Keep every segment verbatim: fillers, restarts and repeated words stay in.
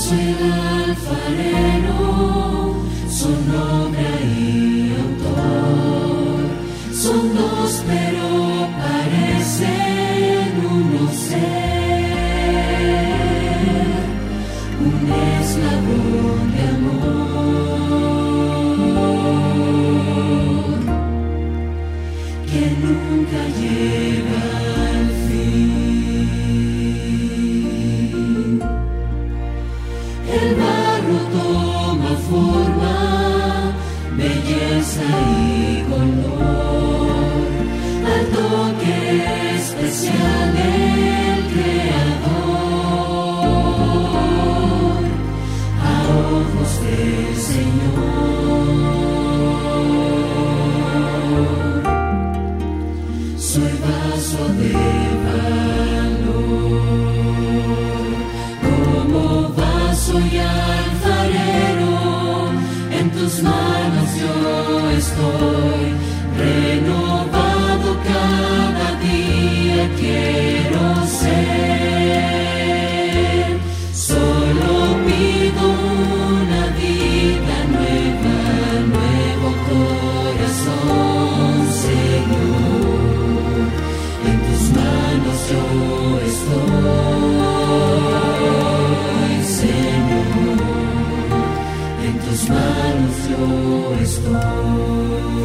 soy el alfarero, su nombre y autor. Son dos, pero parecen uno ser. Un eslabón de amor que nunca llega al fin. El barro toma forma, belleza y color, al toque especial del Creador, a ojos del Señor. Soy vaso de valor, como vaso y alfarero, en tus manos yo estoy, renovado cada día quiero ser. Solo pido una vida nueva, nuevo corazón, Señor. En tus manos yo estoy, Señor. En tus manos yo estoy.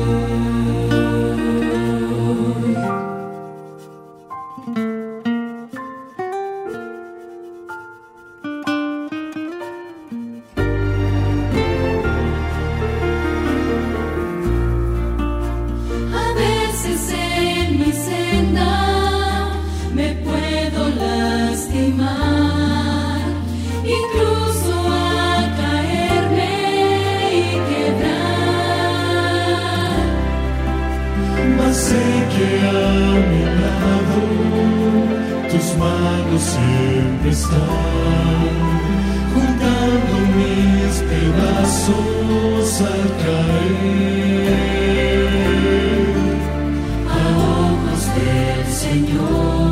A veces en mi senda me puedo lastimar, incluso a caerme y quebrar. Mas sé que a mi lado tus manos siempre están, juntando mis pedazos al caer. A ojos del Señor